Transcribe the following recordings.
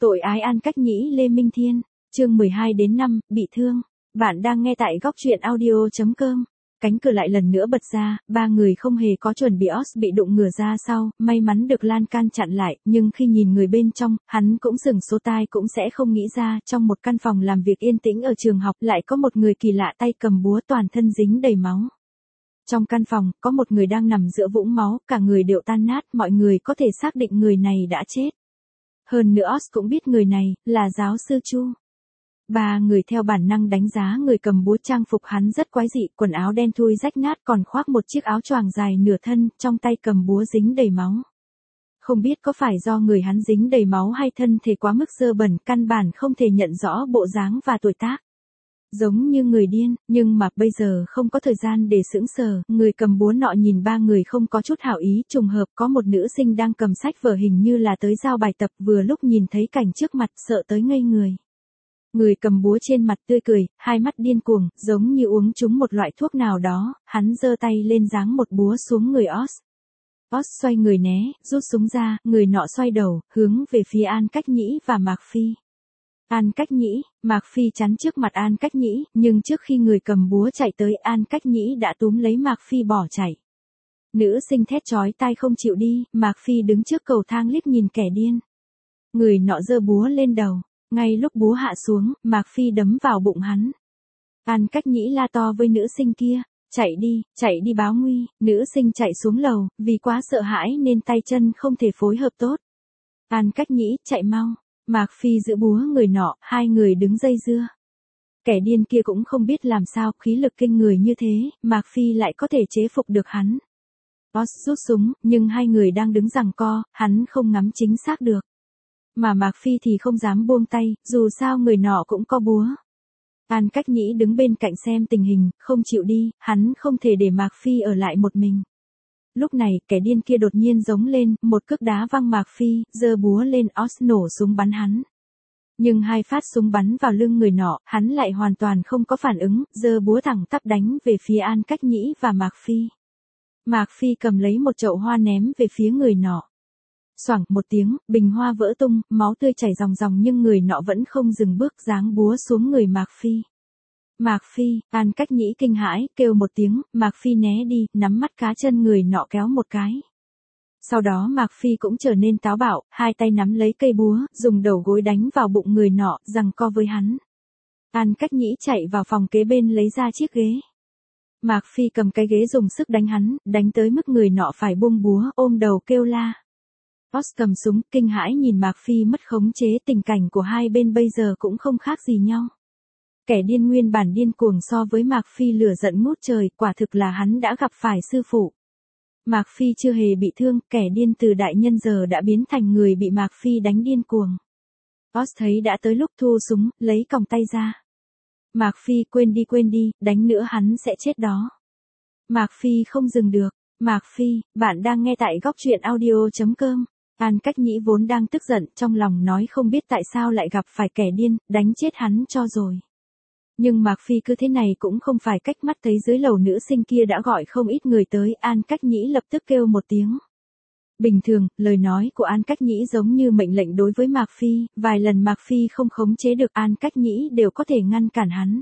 Tội ái An Cách Nhĩ Lê Minh Thiên, chương 12 đến 5, bị thương. Bạn đang nghe tại góc truyện audio.com. Cánh cửa lại lần nữa bật ra, ba người không hề có chuẩn bị bị đụng ngửa ra sau, may mắn được lan can chặn lại, nhưng khi nhìn người bên trong, hắn cũng sừng số tai cũng sẽ không nghĩ ra, trong một căn phòng làm việc yên tĩnh ở trường học lại có một người kỳ lạ tay cầm búa toàn thân dính đầy máu. Trong căn phòng, có một người đang nằm giữa vũng máu, cả người đều tan nát, mọi người có thể xác định người này đã chết. Hơn nữa Oz cũng biết người này, là giáo sư Chu. Ba người theo bản năng đánh giá người cầm búa, trang phục hắn rất quái dị, quần áo đen thui rách nát còn khoác một chiếc áo choàng dài nửa thân, trong tay cầm búa dính đầy máu. Không biết có phải do người hắn dính đầy máu hay thân thể quá mức dơ bẩn, căn bản không thể nhận rõ bộ dáng và tuổi tác. Giống như người điên, nhưng mà bây giờ không có thời gian để sững sờ, người cầm búa nọ nhìn ba người không có chút hảo ý, trùng hợp có một nữ sinh đang cầm sách vở hình như là tới giao bài tập, vừa lúc nhìn thấy cảnh trước mặt sợ tới ngây người. Người cầm búa trên mặt tươi cười, hai mắt điên cuồng, giống như uống trúng một loại thuốc nào đó, hắn giơ tay lên giáng một búa xuống người Oz. Oz xoay người né, rút súng ra, người nọ xoay đầu, hướng về phía An Cách Nhĩ và Mạc Phi. An Cách Nhĩ, Mạc Phi chắn trước mặt An Cách Nhĩ, nhưng trước khi người cầm búa chạy tới, An Cách Nhĩ đã túm lấy Mạc Phi bỏ chạy. Nữ sinh thét chói tai không chịu đi, Mạc Phi đứng trước cầu thang liếc nhìn kẻ điên. Người nọ giơ búa lên đầu, ngay lúc búa hạ xuống, Mạc Phi đấm vào bụng hắn. An Cách Nhĩ la to với nữ sinh kia, chạy đi báo nguy, nữ sinh chạy xuống lầu, vì quá sợ hãi nên tay chân không thể phối hợp tốt. An Cách Nhĩ, chạy mau. Mạc Phi giữ búa người nọ, hai người đứng dây dưa. Kẻ điên kia cũng không biết làm sao, khí lực kinh người như thế, Mạc Phi lại có thể chế phục được hắn. Oz rút súng, nhưng hai người đang đứng giằng co, hắn không ngắm chính xác được. Mà Mạc Phi thì không dám buông tay, dù sao người nọ cũng có búa. An Cách Nhĩ đứng bên cạnh xem tình hình, không chịu đi, hắn không thể để Mạc Phi ở lại một mình. Lúc này, kẻ điên kia đột nhiên giống lên, một cước đá văng Mạc Phi, giơ búa lên, Oz nổ súng bắn hắn. Nhưng hai phát súng bắn vào lưng người nọ, hắn lại hoàn toàn không có phản ứng, giơ búa thẳng tắp đánh về phía An Cách Nhĩ và Mạc Phi. Mạc Phi cầm lấy một chậu hoa ném về phía người nọ. Xoảng một tiếng, bình hoa vỡ tung, máu tươi chảy ròng ròng, nhưng người nọ vẫn không dừng bước, giáng búa xuống người Mạc Phi. Mạc Phi, An Cách Nhĩ kinh hãi, kêu một tiếng, Mạc Phi né đi, nắm mắt cá chân người nọ kéo một cái. Sau đó Mạc Phi cũng trở nên táo bạo, hai tay nắm lấy cây búa, dùng đầu gối đánh vào bụng người nọ, giằng co với hắn. An Cách Nhĩ chạy vào phòng kế bên lấy ra chiếc ghế. Mạc Phi cầm cái ghế dùng sức đánh hắn, đánh tới mức người nọ phải buông búa, ôm đầu kêu la. Oz cầm súng, kinh hãi nhìn Mạc Phi mất khống chế, tình cảnh của hai bên bây giờ cũng không khác gì nhau. Kẻ điên nguyên bản điên cuồng so với Mạc Phi lửa giận ngút trời, quả thực là hắn đã gặp phải sư phụ. Mạc Phi chưa hề bị thương, kẻ điên từ đại nhân giờ đã biến thành người bị Mạc Phi đánh điên cuồng. Oz thấy đã tới lúc thu súng, lấy còng tay ra. Mạc Phi, quên đi, đánh nữa hắn sẽ chết đó. Mạc Phi không dừng được. Mạc Phi, bạn đang nghe tại góc truyện audio.com. An Cách Nhĩ vốn đang tức giận, trong lòng nói không biết tại sao lại gặp phải kẻ điên, đánh chết hắn cho rồi. Nhưng Mạc Phi cứ thế này cũng không phải cách, mắt thấy dưới lầu nữ sinh kia đã gọi không ít người tới, An Cách Nhĩ lập tức kêu một tiếng. Bình thường, lời nói của An Cách Nhĩ giống như mệnh lệnh đối với Mạc Phi, vài lần Mạc Phi không khống chế được An Cách Nhĩ đều có thể ngăn cản hắn.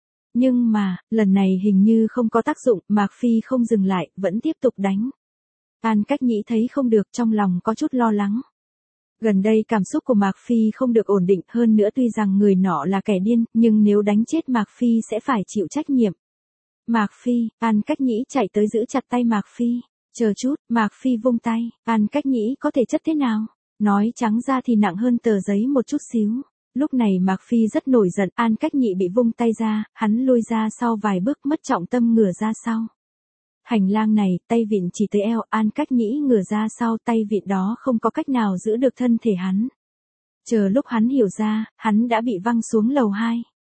Nhưng mà, lần này hình như không có tác dụng, Mạc Phi không dừng lại, vẫn tiếp tục đánh. An Cách Nhĩ thấy không được, trong lòng có chút lo lắng. Gần đây cảm xúc của Mạc Phi không được ổn định, hơn nữa tuy rằng người nọ là kẻ điên, nhưng nếu đánh chết Mạc Phi sẽ phải chịu trách nhiệm. Mạc Phi, An Cách Nhĩ chạy tới giữ chặt tay Mạc Phi. Chờ chút, Mạc Phi vung tay, An Cách Nhĩ có thể chất thế nào? Nói trắng ra thì nặng hơn tờ giấy một chút xíu. Lúc này Mạc Phi rất nổi giận, An Cách Nhĩ bị vung tay ra, hắn lui ra sau vài bước, mất trọng tâm ngửa ra sau. Hành lang này, tay vịn chỉ tới eo, An Cách Nhĩ ngửa ra sau, tay vịn đó không có cách nào giữ được thân thể hắn. Chờ lúc hắn hiểu ra, hắn đã bị văng xuống lầu 2.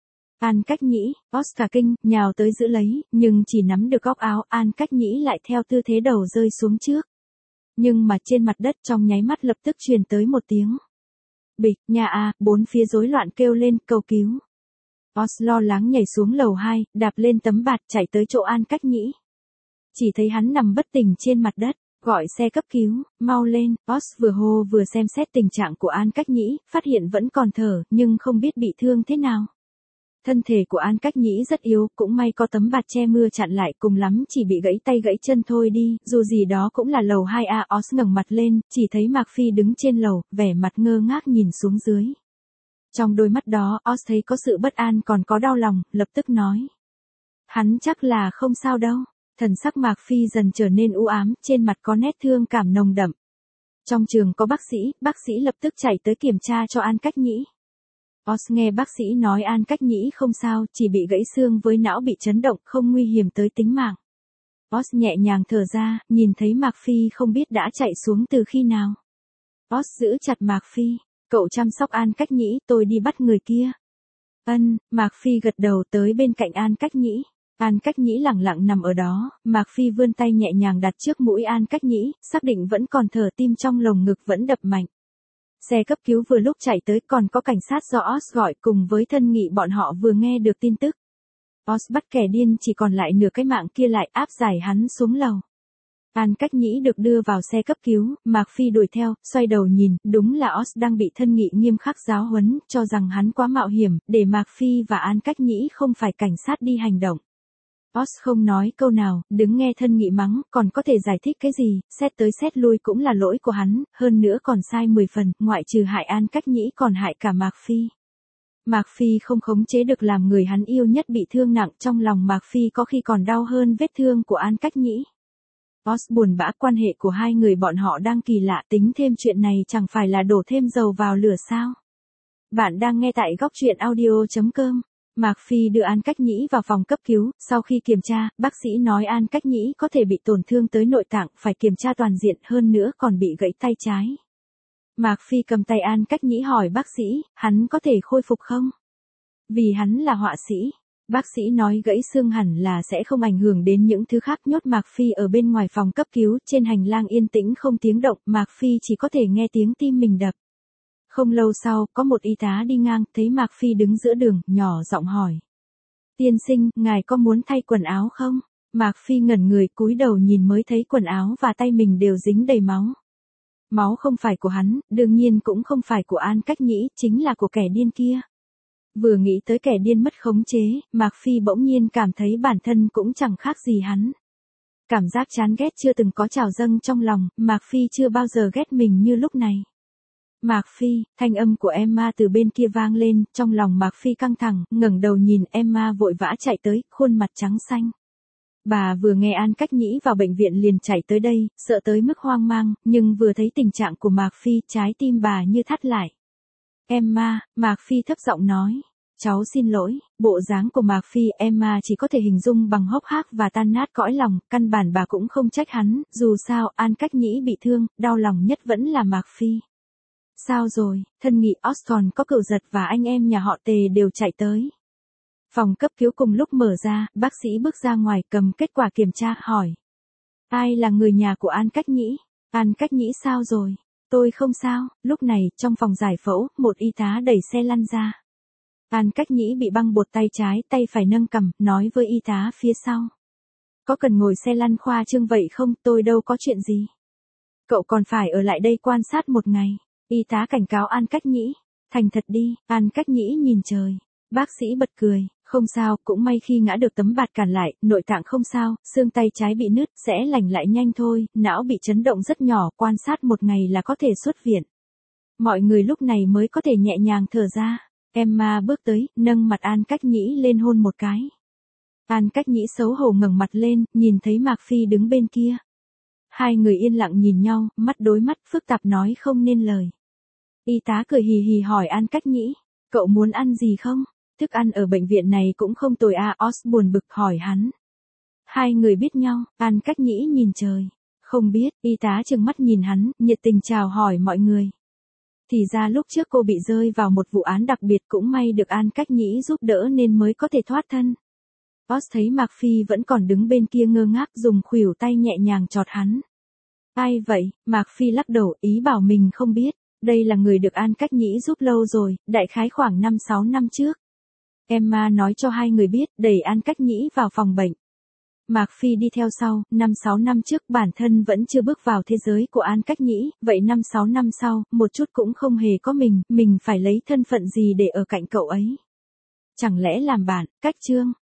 An Cách Nhĩ, Oscar kinh, nhào tới giữ lấy, nhưng chỉ nắm được góc áo, An Cách Nhĩ lại theo tư thế đầu rơi xuống trước. Nhưng mà trên mặt đất trong nháy mắt lập tức truyền tới một tiếng. Bịch, nhà a, bốn phía rối loạn kêu lên, cầu cứu. Oz lo lắng nhảy xuống lầu 2, đạp lên tấm bạt chạy tới chỗ An Cách Nhĩ. Chỉ thấy hắn nằm bất tỉnh trên mặt đất. Gọi xe cấp cứu, mau lên. Oz vừa hô vừa xem xét tình trạng của An Cách Nhĩ, phát hiện vẫn còn thở, nhưng không biết bị thương thế nào. Thân thể của An Cách Nhĩ rất yếu, cũng may có tấm bạt che mưa chặn lại, cùng lắm chỉ bị gãy tay gãy chân thôi đi, dù gì đó cũng là lầu 2A. Oz ngẩng mặt lên, chỉ thấy Mạc Phi đứng trên lầu, vẻ mặt ngơ ngác nhìn xuống dưới. Trong đôi mắt đó, Oz thấy có sự bất an còn có đau lòng, lập tức nói. Hắn chắc là không sao đâu. Thần sắc Mạc Phi dần trở nên u ám, trên mặt có nét thương cảm nồng đậm. Trong trường có bác sĩ lập tức chạy tới kiểm tra cho An Cách Nhĩ. Oz nghe bác sĩ nói An Cách Nhĩ không sao, chỉ bị gãy xương với não bị chấn động, không nguy hiểm tới tính mạng. Oz nhẹ nhàng thở ra, nhìn thấy Mạc Phi không biết đã chạy xuống từ khi nào. Oz giữ chặt Mạc Phi, cậu chăm sóc An Cách Nhĩ, tôi đi bắt người kia. Mạc Phi gật đầu tới bên cạnh An Cách Nhĩ. An Cách Nhĩ lẳng lặng nằm ở đó, Mạc Phi vươn tay nhẹ nhàng đặt trước mũi An Cách Nhĩ, xác định vẫn còn thở, tim trong lồng ngực vẫn đập mạnh. Xe cấp cứu vừa lúc chạy tới, còn có cảnh sát do Oz gọi, cùng với Thân Nghị bọn họ vừa nghe được tin tức. Oz bắt kẻ điên chỉ còn lại nửa cái mạng kia lại, áp giải hắn xuống lầu. An Cách Nhĩ được đưa vào xe cấp cứu, Mạc Phi đuổi theo, xoay đầu nhìn, đúng là Oz đang bị Thân Nghị nghiêm khắc giáo huấn, cho rằng hắn quá mạo hiểm, để Mạc Phi và An Cách Nhĩ không phải cảnh sát đi hành động. Oz không nói câu nào, đứng nghe Thân Nghị mắng, còn có thể giải thích cái gì, xét tới xét lui cũng là lỗi của hắn, hơn nữa còn sai 10 phần, ngoại trừ hại An Cách Nhĩ còn hại cả Mạc Phi. Mạc Phi không khống chế được làm người hắn yêu nhất bị thương nặng, trong lòng Mạc Phi có khi còn đau hơn vết thương của An Cách Nhĩ. Oz buồn bã, quan hệ của hai người bọn họ đang kỳ lạ, tính thêm chuyện này chẳng phải là đổ thêm dầu vào lửa sao. Bạn đang nghe tại góc truyện audio.com. Mạc Phi đưa An Cách Nhĩ vào phòng cấp cứu, sau khi kiểm tra, bác sĩ nói An Cách Nhĩ có thể bị tổn thương tới nội tạng, phải kiểm tra toàn diện, hơn nữa còn bị gãy tay trái. Mạc Phi cầm tay An Cách Nhĩ hỏi bác sĩ, hắn có thể khôi phục không? Vì hắn là họa sĩ. Bác sĩ nói gãy xương hẳn là sẽ không ảnh hưởng đến những thứ khác, nhốt Mạc Phi ở bên ngoài phòng cấp cứu, trên hành lang yên tĩnh không tiếng động, Mạc Phi chỉ có thể nghe tiếng tim mình đập. Không lâu sau, có một y tá đi ngang, thấy Mạc Phi đứng giữa đường, nhỏ giọng hỏi. Tiên sinh, ngài có muốn thay quần áo không? Mạc Phi ngẩn người, cúi đầu nhìn mới thấy quần áo và tay mình đều dính đầy máu. Máu không phải của hắn, đương nhiên cũng không phải của An Cách Nhĩ, chính là của kẻ điên kia. Vừa nghĩ tới kẻ điên mất khống chế, Mạc Phi bỗng nhiên cảm thấy bản thân cũng chẳng khác gì hắn. Cảm giác chán ghét chưa từng có trào dâng trong lòng, Mạc Phi chưa bao giờ ghét mình như lúc này. Mạc Phi, thanh âm của Emma từ bên kia vang lên, trong lòng Mạc Phi căng thẳng, ngẩng đầu nhìn Emma vội vã chạy tới, khuôn mặt trắng xanh. Bà vừa nghe An Cách Nhĩ vào bệnh viện liền chạy tới đây, sợ tới mức hoang mang, nhưng vừa thấy tình trạng của Mạc Phi, trái tim bà như thắt lại. Emma, Mạc Phi thấp giọng nói. Cháu xin lỗi, bộ dáng của Mạc Phi, Emma chỉ có thể hình dung bằng hốc hác và tan nát cõi lòng, căn bản bà cũng không trách hắn, dù sao, An Cách Nhĩ bị thương, đau lòng nhất vẫn là Mạc Phi. Sao rồi, Thân Nghị, Osborne có cựu giật và anh em nhà họ Tề đều chạy tới. Phòng cấp cứu cùng lúc mở ra, bác sĩ bước ra ngoài cầm kết quả kiểm tra, hỏi. Ai là người nhà của An Cách Nhĩ? An Cách Nhĩ sao rồi? Tôi không sao. Lúc này, trong phòng giải phẫu, một y tá đẩy xe lăn ra. An Cách Nhĩ bị băng bột tay trái, tay phải nâng cằm, nói với y tá phía sau. Có cần ngồi xe lăn khoa trương vậy không? Tôi đâu có chuyện gì. Cậu còn phải ở lại đây quan sát một ngày. Y tá cảnh cáo An Cách Nhĩ. Thành thật đi. An Cách Nhĩ nhìn trời. Bác sĩ bật cười. Không sao, cũng may khi ngã được tấm bạt cản lại, nội tạng không sao, xương tay trái bị nứt, sẽ lành lại nhanh thôi, não bị chấn động rất nhỏ, quan sát một ngày là có thể xuất viện. Mọi người lúc này mới có thể nhẹ nhàng thở ra. Emma bước tới, nâng mặt An Cách Nhĩ lên hôn một cái. An Cách Nhĩ xấu hổ ngẩng mặt lên, nhìn thấy Mạc Phi đứng bên kia. Hai người yên lặng nhìn nhau, mắt đối mắt, phức tạp nói không nên lời. Y tá cười hì hì hỏi An Cách Nhĩ, cậu muốn ăn gì không? Thức ăn ở bệnh viện này cũng không tồi à, Oz buồn bực hỏi hắn. Hai người biết nhau, An Cách Nhĩ nhìn trời. Không biết, y tá trừng mắt nhìn hắn, nhiệt tình chào hỏi mọi người. Thì ra lúc trước cô bị rơi vào một vụ án đặc biệt, cũng may được An Cách Nhĩ giúp đỡ nên mới có thể thoát thân. Oz thấy Mạc Phi vẫn còn đứng bên kia ngơ ngác, dùng khuỷu tay nhẹ nhàng chọt hắn. Ai vậy? Mạc Phi lắc đầu, ý bảo mình không biết. Đây là người được An Cách Nhĩ giúp lâu rồi, đại khái khoảng 5-6 năm trước. Emma nói cho hai người biết, đẩy An Cách Nhĩ vào phòng bệnh. Mạc Phi đi theo sau, 5-6 năm trước bản thân vẫn chưa bước vào thế giới của An Cách Nhĩ, vậy 5-6 năm sau, một chút cũng không hề có mình phải lấy thân phận gì để ở cạnh cậu ấy. Chẳng lẽ làm bạn, Cách Trương,